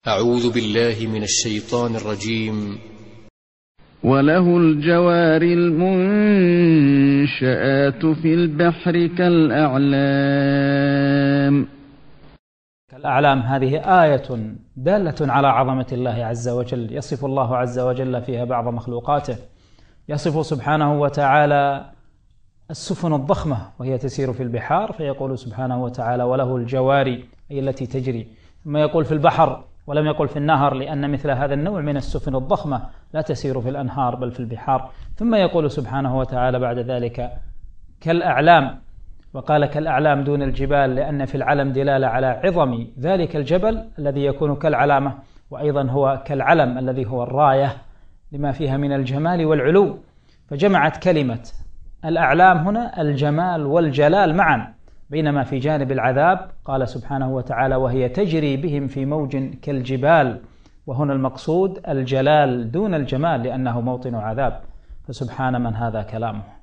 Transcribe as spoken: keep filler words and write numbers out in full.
أعوذ بالله من الشيطان الرجيم. وله الجوار المنشآت في البحر كالأعلام. الأعلام هذه آية دالة على عظمة الله عز وجل، يصف الله عز وجل فيها بعض مخلوقاته، يصف سبحانه وتعالى السفن الضخمة وهي تسير في البحار، فيقول سبحانه وتعالى وله الجواري أي التي تجري، ثم يقول في البحر ولم يقل في النهر، لأن مثل هذا النوع من السفن الضخمة لا تسير في الأنهار بل في البحار. ثم يقول سبحانه وتعالى بعد ذلك كالأعلام، وقال كالأعلام دون الجبال، لأن في العلم دلالة على عظم ذلك الجبل الذي يكون كالعلامة، وأيضا هو كالعلم الذي هو الراية لما فيها من الجمال والعلو، فجمعت كلمة الأعلام هنا الجمال والجلال معا، بينما في جانب العذاب قال سبحانه وتعالى وهي تجري بهم في موج كالجبال، وهنا المقصود الجلال دون الجمال لأنه موطن عذاب، فسبحان من هذا كلامه.